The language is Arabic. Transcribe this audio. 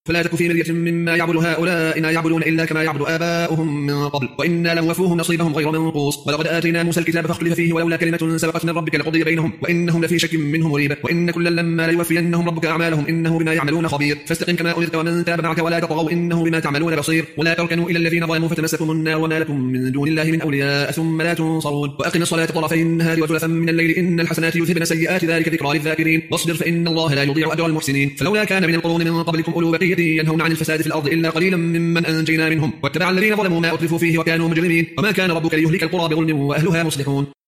فلا تك في مرية مما يعبد هؤلاء إن يعبدون إلا كما يعبد آباؤهم من قبل وإنا لنوفوهم نصيبهم غير منقوص ولقد آتينا موسى الكتاب فاختلف فيه ولولا كلمة سبقت من ربك لقضي بينهم وإنهم لفي شك منه مريب وإن كلا لما ليوفينهم ربك أعمالهم إنه بما يعملون خبير فاستقم كما أمرت ومن تاب معك ولا تطغوا إنه بما تعملون بصير ولا تركنوا إلى الذين ظلموا فتمسكم النار وما لكم من دون الله من أولياء ثم لا تنصرون وأقم الصلاة طرفي النهار وزلفا من الليل إن الحسنات يذهبن سيئات ذلك ذكرى للذاكرين واصبر فإن الله لا يضيع أجر المحسنين فلولا كان من القرون من قبلكم أولو بقية ينهون عن الفساد في الأرض إلا قليلا ممن أنجينا منهم واتبع الذين ظلموا ما أترفوا فيه وكانوا مجرمين وما كان ربك ليهلك القرى بظلم وأهلها مصلحون